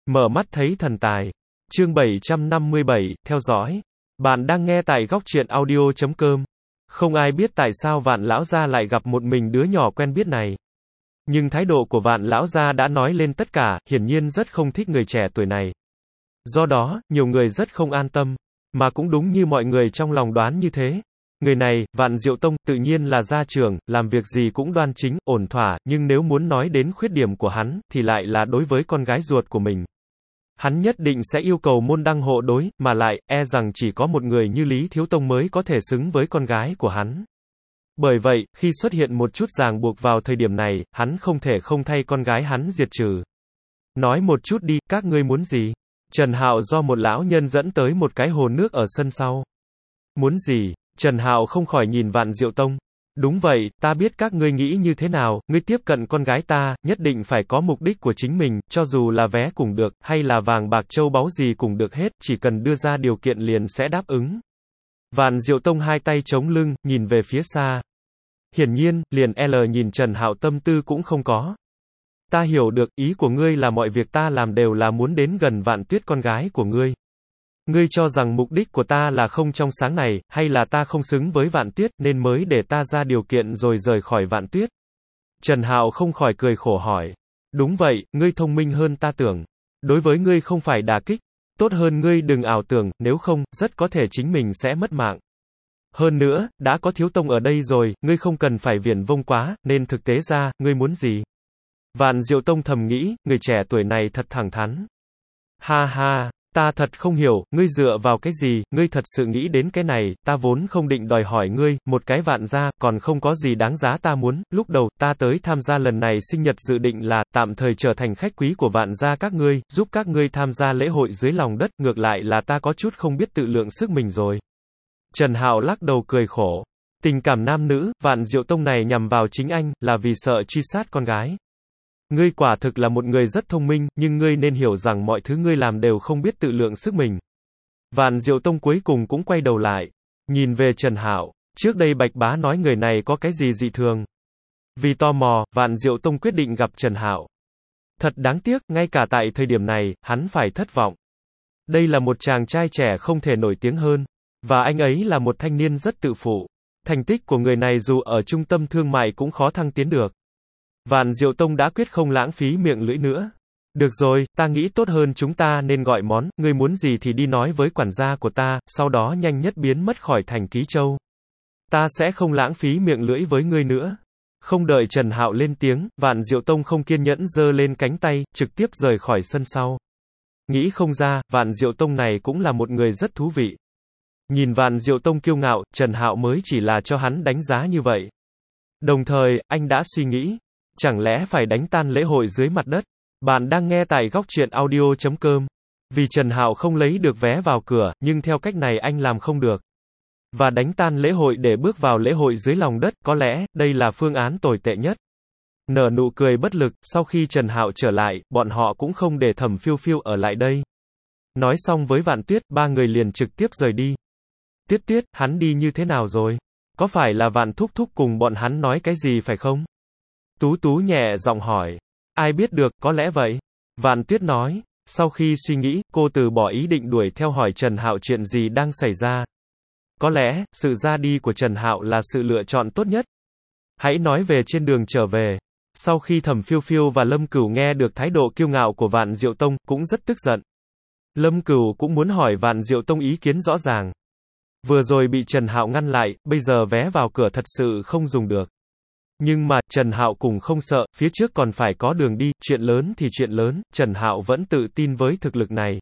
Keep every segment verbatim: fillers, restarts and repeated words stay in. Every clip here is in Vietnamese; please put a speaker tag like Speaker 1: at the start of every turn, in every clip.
Speaker 1: Mở mắt thấy thần tài. Chương bảy trăm năm mươi bảy, theo dõi. Bạn đang nghe tại góc truyện audio chấm com. Không ai biết tại sao Vạn lão gia lại gặp một mình đứa nhỏ quen biết này. Nhưng thái độ của Vạn lão gia đã nói lên tất cả, hiển nhiên rất không thích người trẻ tuổi này. Do đó, nhiều người rất không an tâm. Mà cũng đúng như mọi người trong lòng đoán như thế. Người này, Vạn Diệu Tông, tự nhiên là gia trưởng, làm việc gì cũng đoan chính, ổn thỏa, nhưng nếu muốn nói đến khuyết điểm của hắn, thì lại là đối với con gái ruột của mình. Hắn nhất định sẽ yêu cầu môn đăng hộ đối, mà lại, e rằng chỉ có một người như Lý Thiếu Tông mới có thể xứng với con gái của hắn. Bởi vậy, khi xuất hiện một chút ràng buộc vào thời điểm này, hắn không thể không thay con gái hắn diệt trừ. Nói một chút đi, các ngươi muốn gì? Trần Hạo do một lão nhân dẫn tới một cái hồ nước ở sân sau. Muốn gì? Trần Hạo không khỏi nhìn Vạn Diệu Tông. Đúng vậy, ta biết các ngươi nghĩ như thế nào, ngươi tiếp cận con gái ta, nhất định phải có mục đích của chính mình, cho dù là vé cũng được, hay là vàng bạc châu báu gì cũng được hết, chỉ cần đưa ra điều kiện liền sẽ đáp ứng. Vạn Diệu Tông hai tay chống lưng, nhìn về phía xa. Hiển nhiên, liền L nhìn Trần Hạo tâm tư cũng không có. Ta hiểu được, ý của ngươi là mọi việc ta làm đều là muốn đến gần Vạn Tuyết con gái của ngươi. Ngươi cho rằng mục đích của ta là không trong sáng này, hay là ta không xứng với Vạn Tuyết, nên mới để ta ra điều kiện rồi rời khỏi Vạn Tuyết? Trần Hạo không khỏi cười khổ hỏi. Đúng vậy, ngươi thông minh hơn ta tưởng. Đối với ngươi không phải đả kích. Tốt hơn ngươi đừng ảo tưởng, nếu không, rất có thể chính mình sẽ mất mạng. Hơn nữa, đã có Thiếu Tông ở đây rồi, ngươi không cần phải viển vông quá, nên thực tế ra, ngươi muốn gì? Vạn Diệu Tông thầm nghĩ, người trẻ tuổi này thật thẳng thắn. Ha ha. Ta thật không hiểu, ngươi dựa vào cái gì, ngươi thật sự nghĩ đến cái này, ta vốn không định đòi hỏi ngươi, một cái Vạn gia, còn không có gì đáng giá ta muốn, lúc đầu, ta tới tham gia lần này sinh nhật dự định là, tạm thời trở thành khách quý của Vạn gia các ngươi, giúp các ngươi tham gia lễ hội dưới lòng đất, ngược lại là ta có chút không biết tự lượng sức mình rồi. Trần Hạo lắc đầu cười khổ. Tình cảm nam nữ, Vạn Diệu Tông này nhằm vào chính anh, là vì sợ truy sát con gái. Ngươi quả thực là một người rất thông minh, nhưng ngươi nên hiểu rằng mọi thứ ngươi làm đều không biết tự lượng sức mình. Vạn Diệu Tông cuối cùng cũng quay đầu lại, nhìn về Trần Hạo. Trước đây Bạch Bá nói người này có cái gì dị thường. Vì tò mò, Vạn Diệu Tông quyết định gặp Trần Hạo. Thật đáng tiếc, ngay cả tại thời điểm này, hắn phải thất vọng. Đây là một chàng trai trẻ không thể nổi tiếng hơn. Và anh ấy là một thanh niên rất tự phụ. Thành tích của người này dù ở trung tâm thương mại cũng khó thăng tiến được. Vạn Diệu Tông đã quyết không lãng phí miệng lưỡi nữa. Được rồi, ta nghĩ tốt hơn chúng ta nên gọi món, ngươi muốn gì thì đi nói với quản gia của ta, sau đó nhanh nhất biến mất khỏi thành Ký Châu. Ta sẽ không lãng phí miệng lưỡi với ngươi nữa. Không đợi Trần Hạo lên tiếng, Vạn Diệu Tông không kiên nhẫn giơ lên cánh tay, trực tiếp rời khỏi sân sau. Nghĩ không ra, Vạn Diệu Tông này cũng là một người rất thú vị. Nhìn Vạn Diệu Tông kiêu ngạo, Trần Hạo mới chỉ là cho hắn đánh giá như vậy. Đồng thời, anh đã suy nghĩ. Chẳng lẽ phải đánh tan lễ hội dưới mặt đất? Bạn đang nghe tại góc truyện audio chấm com. Vì Trần Hạo không lấy được vé vào cửa, nhưng theo cách này anh làm không được. Và đánh tan lễ hội để bước vào lễ hội dưới lòng đất, có lẽ, đây là phương án tồi tệ nhất. Nở nụ cười bất lực, sau khi Trần Hạo trở lại, bọn họ cũng không để Thẩm Phiêu Phiêu ở lại đây. Nói xong với Vạn Tuyết, ba người liền trực tiếp rời đi. Tuyết Tuyết, hắn đi như thế nào rồi? Có phải là Vạn Thúc Thúc cùng bọn hắn nói cái gì phải không? Tú Tú nhẹ giọng hỏi. Ai biết được, có lẽ vậy. Vạn Tuyết nói. Sau khi suy nghĩ, cô từ bỏ ý định đuổi theo hỏi Trần Hạo chuyện gì đang xảy ra. Có lẽ, sự ra đi của Trần Hạo là sự lựa chọn tốt nhất. Hãy nói về trên đường trở về. Sau khi Thẩm Phiêu Phiêu và Lâm Cửu nghe được thái độ kiêu ngạo của Vạn Diệu Tông, cũng rất tức giận. Lâm Cửu cũng muốn hỏi Vạn Diệu Tông ý kiến rõ ràng. Vừa rồi bị Trần Hạo ngăn lại, bây giờ vé vào cửa thật sự không dùng được. Nhưng mà, Trần Hạo cũng không sợ, phía trước còn phải có đường đi, chuyện lớn thì chuyện lớn, Trần Hạo vẫn tự tin với thực lực này.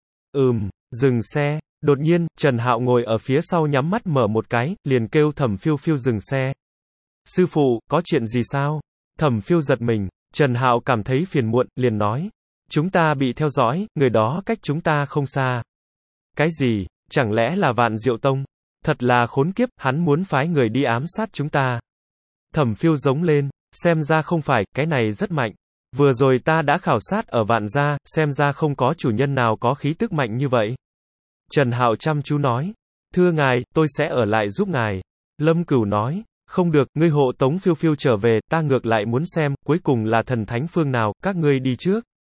Speaker 1: Ừm, dừng xe. Đột nhiên, Trần Hạo ngồi ở phía sau nhắm mắt mở một cái, liền kêu Thẩm Phiêu Phiêu dừng xe. Sư phụ, có chuyện gì sao? Thẩm Phiêu giật mình, Trần Hạo cảm thấy phiền muộn, liền nói. Chúng ta bị theo dõi, người đó cách chúng ta không xa. Cái gì? Chẳng lẽ là Vạn Diệu Tông? Thật là khốn kiếp, hắn muốn phái người đi ám sát chúng ta. Thẩm Phiêu giống lên, xem ra không phải, cái này rất mạnh. Vừa rồi ta đã khảo sát ở Vạn gia, xem ra không có chủ nhân nào có khí tức mạnh như vậy. Trần Hạo chăm chú nói, thưa ngài, tôi sẽ ở lại giúp ngài. Lâm Cửu nói, không được, ngươi hộ tống Phiêu Phiêu trở về, ta ngược lại muốn xem, cuối cùng là thần thánh phương nào, các ngươi đi trước.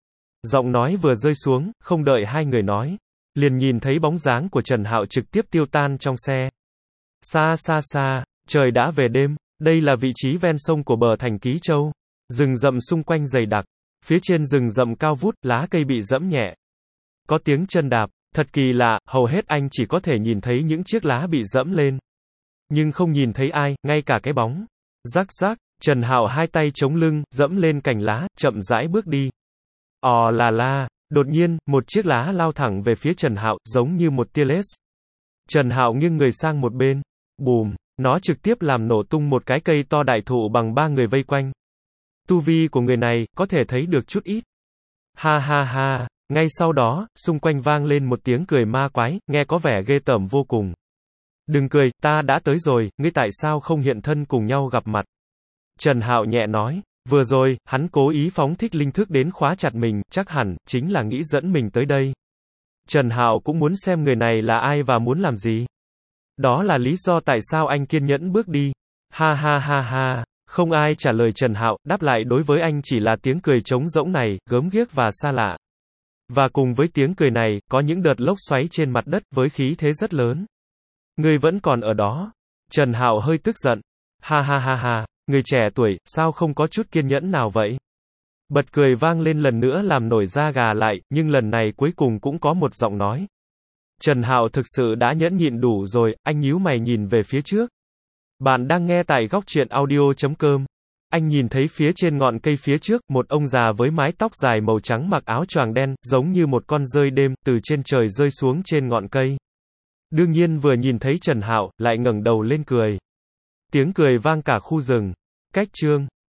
Speaker 1: Giọng nói vừa rơi xuống, không đợi hai người nói, liền nhìn thấy bóng dáng của Trần Hạo trực tiếp tiêu tan trong xe. Xa xa xa, trời đã về đêm, đây là vị trí ven sông của bờ thành Ký Châu. Rừng rậm xung quanh dày đặc, phía trên rừng rậm cao vút, lá cây bị dẫm nhẹ. Có tiếng chân đạp, thật kỳ lạ, hầu hết anh chỉ có thể nhìn thấy những chiếc lá bị dẫm lên. Nhưng không nhìn thấy ai, ngay cả cái bóng. Rắc rắc, Trần Hạo hai tay chống lưng, dẫm lên cành lá, chậm rãi bước đi. Ò là la, đột nhiên, một chiếc lá lao thẳng về phía Trần Hạo, giống như một tia laser. Trần Hạo nghiêng người sang một bên. Bùm, nó trực tiếp làm nổ tung một cái cây to đại thụ bằng ba người vây quanh. Tu vi của người này, có thể thấy được chút ít. Ha ha ha, ngay sau đó, xung quanh vang lên một tiếng cười ma quái, nghe có vẻ ghê tởm vô cùng. Đừng cười, ta đã tới rồi, ngươi tại sao không hiện thân cùng nhau gặp mặt? Trần Hạo nhẹ nói, vừa rồi, hắn cố ý phóng thích linh thức đến khóa chặt mình, chắc hẳn, chính là nghĩ dẫn mình tới đây. Trần Hạo cũng muốn xem người này là ai và muốn làm gì. Đó là lý do tại sao anh kiên nhẫn bước đi. Ha ha ha ha, không ai trả lời Trần Hạo, đáp lại đối với anh chỉ là tiếng cười trống rỗng này, gớm ghiếc và xa lạ. Và cùng với tiếng cười này, có những đợt lốc xoáy trên mặt đất với khí thế rất lớn. Ngươi vẫn còn ở đó. Trần Hạo hơi tức giận. Ha ha ha ha, người trẻ tuổi, sao không có chút kiên nhẫn nào vậy? Bật cười vang lên lần nữa làm nổi da gà lại, nhưng lần này cuối cùng cũng có một giọng nói. Trần Hạo thực sự đã nhẫn nhịn đủ rồi, anh nhíu mày nhìn về phía trước. Bạn đang nghe tại góc truyện audio chấm com. Anh nhìn thấy phía trên ngọn cây phía trước, một ông già với mái tóc dài màu trắng mặc áo choàng đen, giống như một con dơi đêm, từ trên trời rơi xuống trên ngọn cây. Đương nhiên vừa nhìn thấy Trần Hạo, lại ngẩng đầu lên cười. Tiếng cười vang cả khu rừng. Cách chương